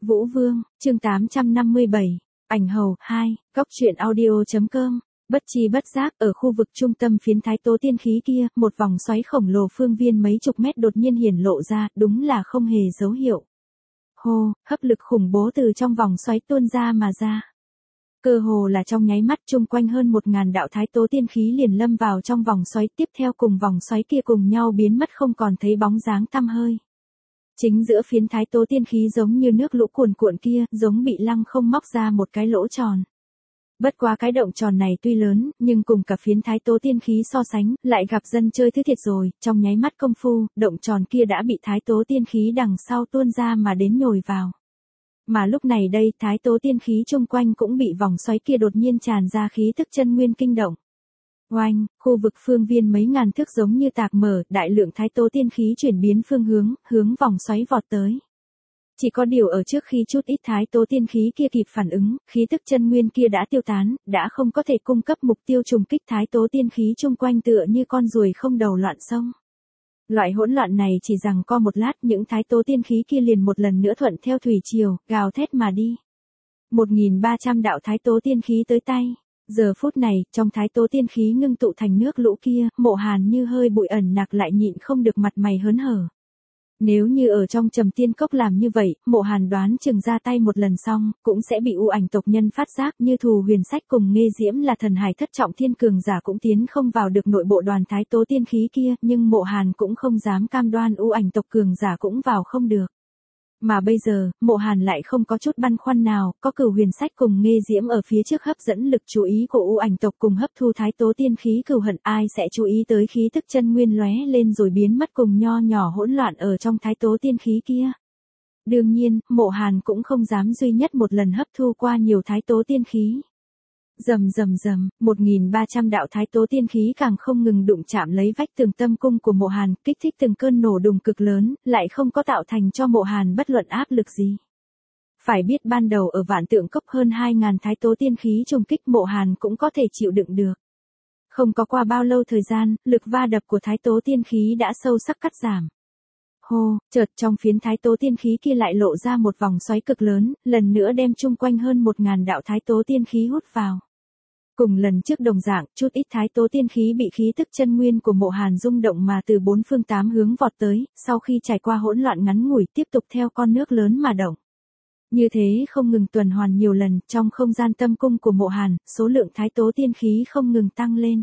Vũ Vương, chương 857, ảnh hầu, 2, góc truyện audio.com. Bất chi bất giác, ở khu vực trung tâm phiến Thái Tố Tiên Khí kia, một vòng xoáy khổng lồ phương viên mấy chục mét đột nhiên hiển lộ ra, đúng là không hề dấu hiệu. Hô, hấp lực khủng bố từ trong vòng xoáy tuôn ra mà ra. Cơ hồ là trong nháy mắt, chung quanh hơn 1000 đạo Thái Tố Tiên Khí liền lâm vào trong vòng xoáy, tiếp theo cùng vòng xoáy kia cùng nhau biến mất không còn thấy bóng dáng tăm hơi. Chính giữa phiến Thái Tố Tiên Khí giống như nước lũ cuồn cuộn kia, giống bị lăng không móc ra một cái lỗ tròn. Bất quá cái động tròn này tuy lớn, nhưng cùng cả phiến Thái Tố Tiên Khí so sánh, lại gặp dân chơi thứ thiệt rồi, trong nháy mắt công phu, động tròn kia đã bị Thái Tố Tiên Khí đằng sau tuôn ra mà đến nhồi vào. Mà lúc này đây, Thái Tố Tiên Khí chung quanh cũng bị vòng xoáy kia đột nhiên tràn ra khí tức chân nguyên kinh động. Oanh, khu vực phương viên mấy ngàn thước giống như tạc mở, đại lượng Thái Tố Tiên Khí chuyển biến phương hướng, hướng vòng xoáy vọt tới. Chỉ có điều ở trước khi chút ít Thái Tố Tiên Khí kia kịp phản ứng, khí tức chân nguyên kia đã tiêu tán, đã không có thể cung cấp mục tiêu trùng kích Thái Tố Tiên Khí chung quanh tựa như con ruồi không đầu loạn sông. Loại hỗn loạn này chỉ rằng co một lát, những Thái Tố Tiên Khí kia liền một lần nữa thuận theo thủy triều, gào thét mà đi. 1300 đạo Thái Tố Tiên Khí tới tay. Giờ phút này, trong Thái Tố Tiên Khí ngưng tụ thành nước lũ kia, Mộ Hàn như hơi bụi ẩn nặc lại nhịn không được mặt mày hớn hở. Nếu như ở trong Trầm Tiên Cốc làm như vậy, Mộ Hàn đoán chừng ra tay một lần xong, cũng sẽ bị u ảnh tộc nhân phát giác, như Thù Huyền Sách cùng Nghê Diễm là thần hải thất trọng thiên cường giả cũng tiến không vào được nội bộ đoàn Thái Tố Tiên Khí kia, nhưng Mộ Hàn cũng không dám cam đoan u ảnh tộc cường giả cũng vào không được. Mà bây giờ, Mộ Hàn lại không có chút băn khoăn nào, có Cửu Huyền Sách cùng Nghê Diễm ở phía trước hấp dẫn lực chú ý của u ảnh tộc cùng hấp thu Thái Tố Tiên Khí cừu hận, ai sẽ chú ý tới khí tức chân nguyên lóe lên rồi biến mất cùng nho nhỏ hỗn loạn ở trong Thái Tố Tiên Khí kia. Đương nhiên, Mộ Hàn cũng không dám duy nhất một lần hấp thu qua nhiều Thái Tố Tiên Khí. Rầm rầm rầm, 1300 đạo Thái Tố Tiên Khí càng không ngừng đụng chạm lấy vách tường tâm cung của Mộ Hàn, kích thích từng cơn nổ đùng cực lớn, lại không có tạo thành cho Mộ Hàn bất luận áp lực gì. Phải biết ban đầu ở Vạn Tượng Cốc hơn 2000 Thái Tố Tiên Khí trùng kích Mộ Hàn cũng có thể chịu đựng được. Không có qua bao lâu thời gian, lực va đập của Thái Tố Tiên Khí đã sâu sắc cắt giảm. Hô, chợt trong phiến Thái Tố Tiên Khí kia lại lộ ra một vòng xoáy cực lớn, lần nữa đem chung quanh hơn 1000 đạo Thái Tố Tiên Khí hút vào. Cùng lần trước đồng dạng, chút ít Thái Tố Tiên Khí bị khí tức chân nguyên của Mộ Hàn rung động mà từ bốn phương tám hướng vọt tới, sau khi trải qua hỗn loạn ngắn ngủi tiếp tục theo con nước lớn mà động. Như thế không ngừng tuần hoàn nhiều lần, trong không gian tâm cung của Mộ Hàn, số lượng Thái Tố Tiên Khí không ngừng tăng lên.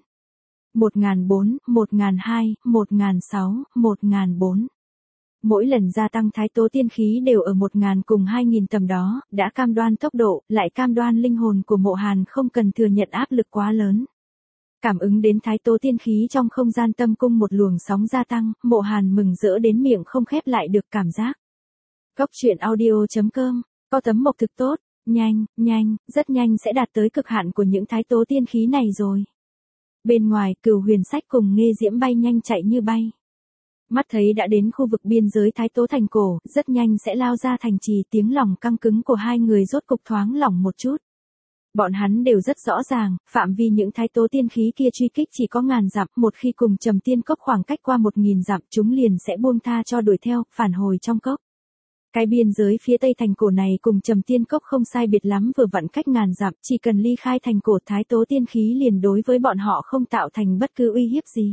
1004, 1002, 1006, 1004. Mỗi lần gia tăng Thái Tố Tiên Khí đều ở 1000 cùng 2000 tầm đó, đã cam đoan tốc độ, lại cam đoan linh hồn của Mộ Hàn không cần thừa nhận áp lực quá lớn. Cảm ứng đến Thái Tố Tiên Khí trong không gian tâm cung một luồng sóng gia tăng, Mộ Hàn mừng rỡ đến miệng không khép lại được cảm giác. Góc truyện audio.com, có tấm mộc thực tốt, nhanh, rất nhanh sẽ đạt tới cực hạn của những Thái Tố Tiên Khí này rồi. Bên ngoài, Cửu Huyền Sách cùng Nghê Diễm bay nhanh chạy như bay. Mắt thấy đã đến khu vực biên giới Thái Tố Thành Cổ, rất nhanh sẽ lao ra thành trì, tiếng lòng căng cứng của hai người rốt cục thoáng lỏng một chút. Bọn hắn đều rất rõ ràng, phạm vi những Thái Tố Tiên Khí kia truy kích chỉ có ngàn dặm, một khi cùng Trầm Tiên Cốc khoảng cách qua 1000 dặm, chúng liền sẽ buông tha cho đuổi theo, phản hồi trong cốc. Cái biên giới phía tây thành cổ này cùng Trầm Tiên Cốc không sai biệt lắm, vừa vặn cách ngàn dặm, chỉ cần ly khai thành cổ, Thái Tố Tiên Khí liền đối với bọn họ không tạo thành bất cứ uy hiếp gì.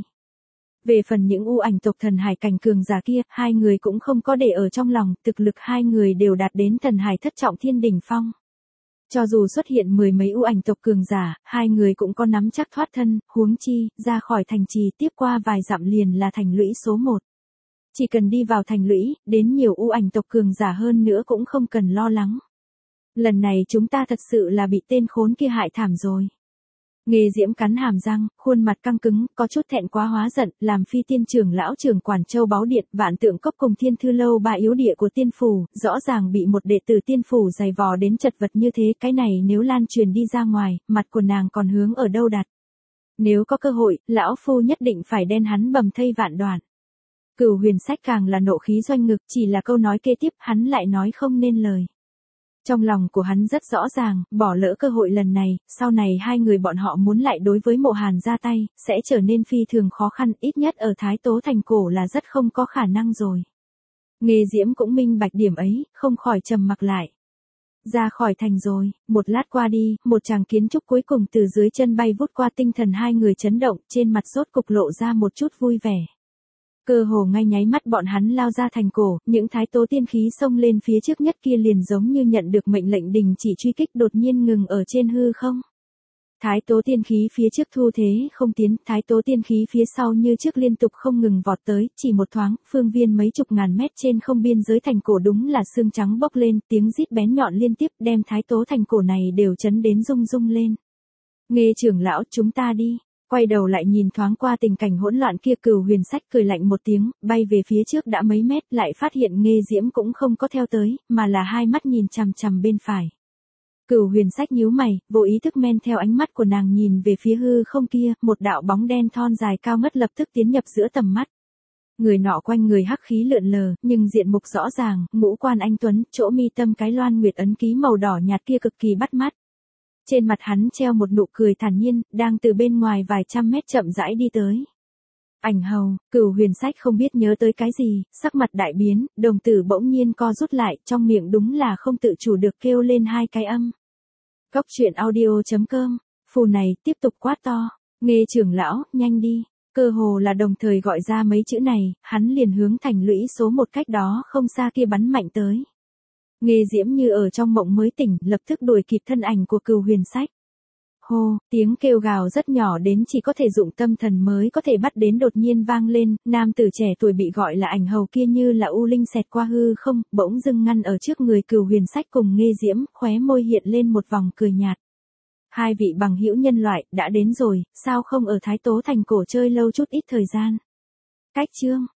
Về phần những u ảnh tộc thần hải cảnh cường giả kia, hai người cũng không có để ở trong lòng, thực lực hai người đều đạt đến thần hải thất trọng thiên đỉnh phong. Cho dù xuất hiện 10 mấy u ảnh tộc cường giả, hai người cũng có nắm chắc thoát thân, huống chi, ra khỏi thành trì tiếp qua vài dặm liền là thành lũy số 1. Chỉ cần đi vào thành lũy, đến nhiều u ảnh tộc cường giả hơn nữa cũng không cần lo lắng. Lần này chúng ta thật sự là bị tên khốn kia hại thảm rồi. Nghê Diễm cắn hàm răng, khuôn mặt căng cứng, có chút thẹn quá hóa giận, làm Phi Tiên trưởng lão trưởng quản Châu Báu Điện, Vạn Tượng Cốc cùng Thiên Thư Lâu ba yếu địa của Tiên phủ, rõ ràng bị một đệ tử Tiên phủ giày vò đến chật vật như thế, cái này nếu lan truyền đi ra ngoài, mặt của nàng còn hướng ở đâu đặt. Nếu có cơ hội, lão phu nhất định phải đen hắn bầm thây vạn đoạn. Cửu Huyền Sách càng là nộ khí doanh ngực, chỉ là câu nói kế tiếp hắn lại nói không nên lời. Trong lòng của hắn rất rõ ràng, bỏ lỡ cơ hội lần này, sau này hai người bọn họ muốn lại đối với Mộ Hàn ra tay, sẽ trở nên phi thường khó khăn, ít nhất ở Thái Tố Thành Cổ là rất không có khả năng rồi. Nghê Diễm cũng minh bạch điểm ấy, không khỏi trầm mặc lại. Ra khỏi thành rồi, một lát qua đi, một chàng kiến trúc cuối cùng từ dưới chân bay vút qua, tinh thần hai người chấn động, trên mặt rốt cục lộ ra một chút vui vẻ. Cơ hồ ngay nháy mắt bọn hắn lao ra thành cổ, những thái tố tiên khí xông lên phía trước nhất kia liền giống như nhận được mệnh lệnh đình chỉ truy kích, đột nhiên ngừng ở trên hư không. Thái tố tiên khí phía trước thu thế không tiến, thái tố tiên khí phía sau như trước liên tục không ngừng vọt tới, chỉ một thoáng, phương viên mấy chục ngàn mét trên không biên giới thành cổ đúng là xương trắng bốc lên, tiếng rít bén nhọn liên tiếp đem thái tố thành cổ này đều chấn đến rung rung lên. Nghê trưởng lão, chúng ta đi. Quay đầu lại nhìn thoáng qua tình cảnh hỗn loạn kia, Cửu Huyền Sách cười lạnh một tiếng, bay về phía trước đã mấy mét, lại phát hiện Nghê Diễm cũng không có theo tới, mà là hai mắt nhìn chằm chằm bên phải. Cửu Huyền Sách nhíu mày, vô ý thức men theo ánh mắt của nàng nhìn về phía hư không kia, một đạo bóng đen thon dài cao ngất lập tức tiến nhập giữa tầm mắt. Người nọ quanh người hắc khí lượn lờ, nhưng diện mục rõ ràng, ngũ quan anh tuấn, chỗ mi tâm cái loan nguyệt ấn ký màu đỏ nhạt kia cực kỳ bắt mắt. Trên mặt hắn treo một nụ cười thản nhiên, đang từ bên ngoài vài trăm mét chậm rãi đi tới. Ảnh Hầu, Cửu Huyền Sách không biết nhớ tới cái gì, sắc mặt đại biến, đồng tử bỗng nhiên co rút lại, trong miệng đúng là không tự chủ được kêu lên hai cái âm. Cốc truyện audio.com, phù này tiếp tục quát to, Nghê trưởng lão, nhanh đi, cơ hồ là đồng thời gọi ra mấy chữ này, hắn liền hướng thành lũy số một cách đó không xa kia bắn mạnh tới. Nghê Diễm như ở trong mộng mới tỉnh, lập tức đuổi kịp thân ảnh của Cửu Huyền Sách. Hô, tiếng kêu gào rất nhỏ đến chỉ có thể dụng tâm thần mới có thể bắt đến đột nhiên vang lên, nam tử trẻ tuổi bị gọi là Ảnh Hầu kia như là u linh xẹt qua hư không, bỗng dưng ngăn ở trước người Cửu Huyền Sách cùng Nghê Diễm, khóe môi hiện lên một vòng cười nhạt. Hai vị bằng hữu nhân loại, đã đến rồi, sao không ở Thái Tố thành cổ chơi lâu chút ít thời gian. Cách chương